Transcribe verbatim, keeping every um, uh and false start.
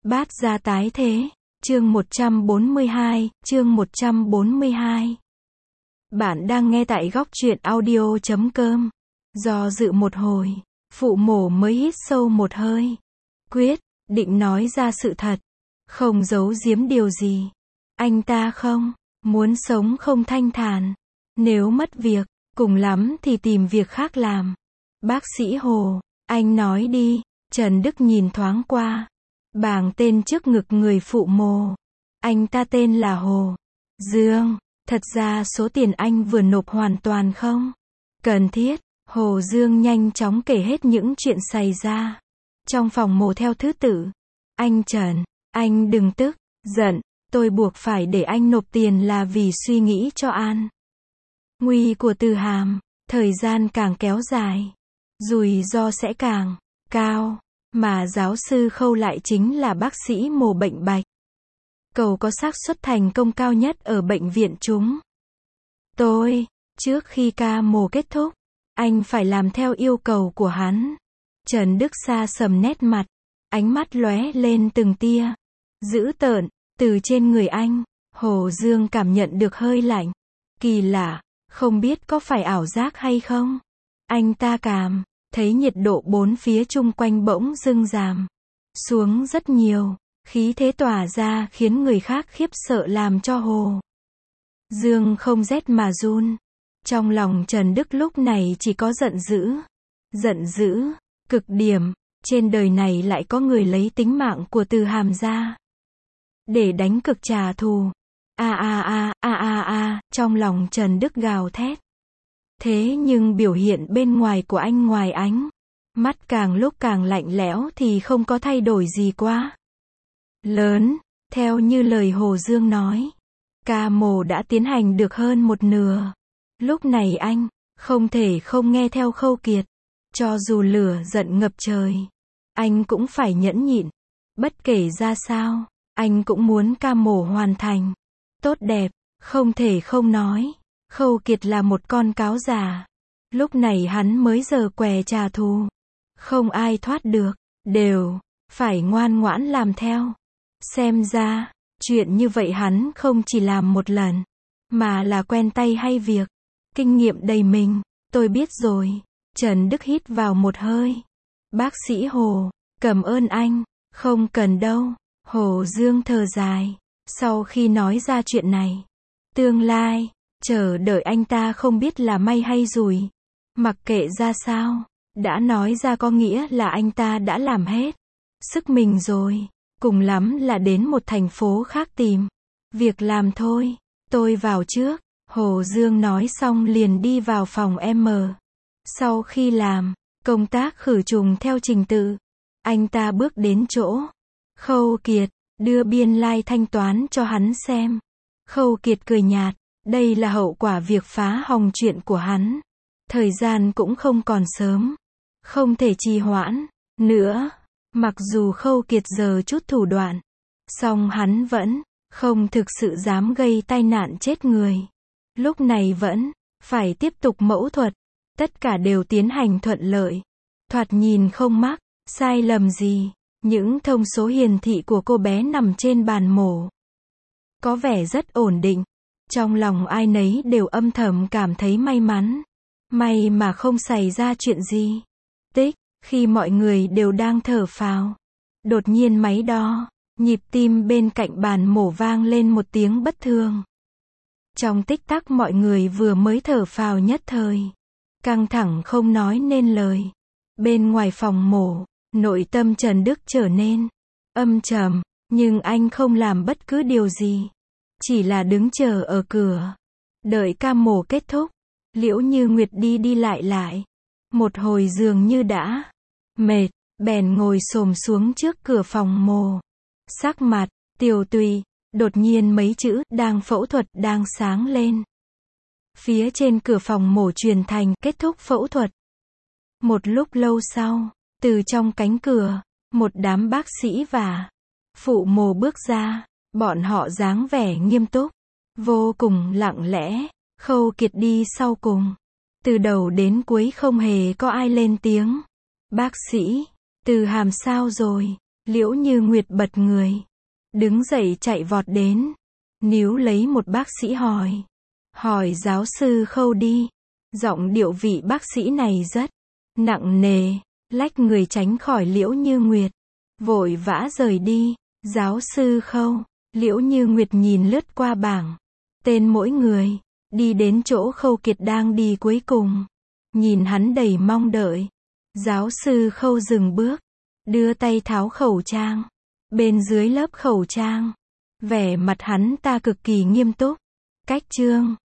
Bát gia tái thế, chương một trăm bốn mươi hai, chương một trăm bốn mươi hai. Bạn đang nghe tại góc truyện audio chấm com. Do dự một hồi, phụ mổ mới hít sâu một hơi. Quyết định nói ra sự thật, không giấu giếm điều gì. Anh ta không muốn sống không thanh thản. Nếu mất việc, cùng lắm thì tìm việc khác làm. Bác sĩ Hồ, anh nói đi. Trần Đức nhìn thoáng qua bảng tên trước ngực người phụ mồ. Anh ta tên là Hồ Dương. Thật ra số tiền anh vừa nộp hoàn toàn không cần thiết. Hồ Dương nhanh chóng kể hết những chuyện xảy ra trong phòng mổ theo thứ tự. Anh Trần, anh đừng tức giận. Tôi buộc phải để anh nộp tiền là vì suy nghĩ cho an nguy của Từ Hàm. Thời gian càng kéo dài, rủi ro sẽ càng cao. Mà giáo sư Khâu lại chính là bác sĩ mổ bệnh bạch cầu có xác suất thành công cao nhất ở bệnh viện chúng tôi. Trước khi ca mổ kết thúc, anh phải làm theo yêu cầu của hắn. Trần Đức xa sầm nét mặt, ánh mắt lóe lên từng tia dữ tợn. Từ trên người anh, Hồ Dương cảm nhận được hơi lạnh kỳ lạ, không biết có phải ảo giác hay không. Anh ta cảm thấy nhiệt độ bốn phía chung quanh bỗng dưng giảm xuống rất nhiều, khí thế tỏa ra khiến người khác khiếp sợ làm cho Hồ Dương không rét mà run. Trong lòng Trần Đức lúc này chỉ có giận dữ, giận dữ cực điểm. Trên đời này lại có người lấy tính mạng của Từ Hàm ra để đánh cực trả thù. A a a a a a, trong lòng Trần Đức gào thét. Thế nhưng biểu hiện bên ngoài của anh ngoài ánh mắt càng lúc càng lạnh lẽo thì không có thay đổi gì quá lớn. Theo như lời Hồ Dương nói, ca mổ đã tiến hành được hơn một nửa. Lúc này anh không thể không nghe theo Khâu Kiệt. Cho dù lửa giận ngập trời, anh cũng phải nhẫn nhịn. Bất kể ra sao, anh cũng muốn ca mổ hoàn thành tốt đẹp. Không thể không nói, Khâu Kiệt là một con cáo già. Lúc này hắn mới giở què trả thù. Không ai thoát được, đều phải ngoan ngoãn làm theo. Xem ra, chuyện như vậy hắn không chỉ làm một lần, mà là quen tay hay việc. Kinh nghiệm đầy mình, tôi biết rồi. Trần Đức hít vào một hơi. Bác sĩ Hồ, cảm ơn anh. Không cần đâu. Hồ Dương thở dài. Sau khi nói ra chuyện này, tương lai chờ đợi anh ta không biết là may hay rủi. Mặc kệ ra sao, đã nói ra có nghĩa là anh ta đã làm hết sức mình rồi. Cùng lắm là đến một thành phố khác tìm việc làm thôi. Tôi vào trước. Hồ Dương nói xong liền đi vào phòng M. Sau khi làm công tác khử trùng theo trình tự, anh ta bước đến chỗ Khâu Kiệt, đưa biên lai thanh toán cho hắn xem. Khâu Kiệt cười nhạt, đây là hậu quả việc phá hỏng chuyện của hắn. Thời gian cũng không còn sớm, không thể trì hoãn nữa. Mặc dù Khâu Kiệt giờ chút thủ đoạn, song hắn vẫn không thực sự dám gây tai nạn chết người. Lúc này vẫn phải tiếp tục mẫu thuật. Tất cả đều tiến hành thuận lợi, thoạt nhìn không mắc sai lầm gì. Những thông số hiển thị của cô bé nằm trên bàn mổ có vẻ rất ổn định. Trong lòng ai nấy đều âm thầm cảm thấy may mắn. May mà không xảy ra chuyện gì. Tích, khi mọi người đều đang thở phào, đột nhiên máy đo nhịp tim bên cạnh bàn mổ vang lên một tiếng bất thường. Trong tích tắc mọi người vừa mới thở phào nhất thời, căng thẳng không nói nên lời. Bên ngoài phòng mổ, nội tâm Trần Đức trở nên âm trầm, nhưng anh không làm bất cứ điều gì, chỉ là đứng chờ ở cửa, đợi ca mổ kết thúc. Liễu Như Nguyệt đi đi lại lại, một hồi dường như đã mệt, bèn ngồi xổm xuống trước cửa phòng mổ. Sắc mặt tiều tụy, đột nhiên mấy chữ đang phẫu thuật đang sáng lên. Phía trên cửa phòng mổ truyền thành kết thúc phẫu thuật. Một lúc lâu sau, từ trong cánh cửa, một đám bác sĩ và phụ mổ bước ra. Bọn họ dáng vẻ nghiêm túc, vô cùng lặng lẽ. Khâu Kiệt đi sau cùng. Từ đầu đến cuối không hề có ai lên tiếng. Bác sĩ Từ Hàm sao rồi? Liễu Như Nguyệt bật người. Đứng dậy chạy vọt đến. Níu lấy một bác sĩ hỏi. Hỏi giáo sư Khâu đi. Giọng điệu vị bác sĩ này rất nặng nề. Lách người tránh khỏi Liễu Như Nguyệt. Vội vã rời đi. Giáo sư Khâu. Liễu Như Nguyệt nhìn lướt qua bảng. Tên mỗi người. Đi đến chỗ Khâu Kiệt đang đi cuối cùng. Nhìn hắn đầy mong đợi. Giáo sư Khâu dừng bước. Đưa tay tháo khẩu trang. Bên dưới lớp khẩu trang. Vẻ mặt hắn ta cực kỳ nghiêm túc. Cách chương.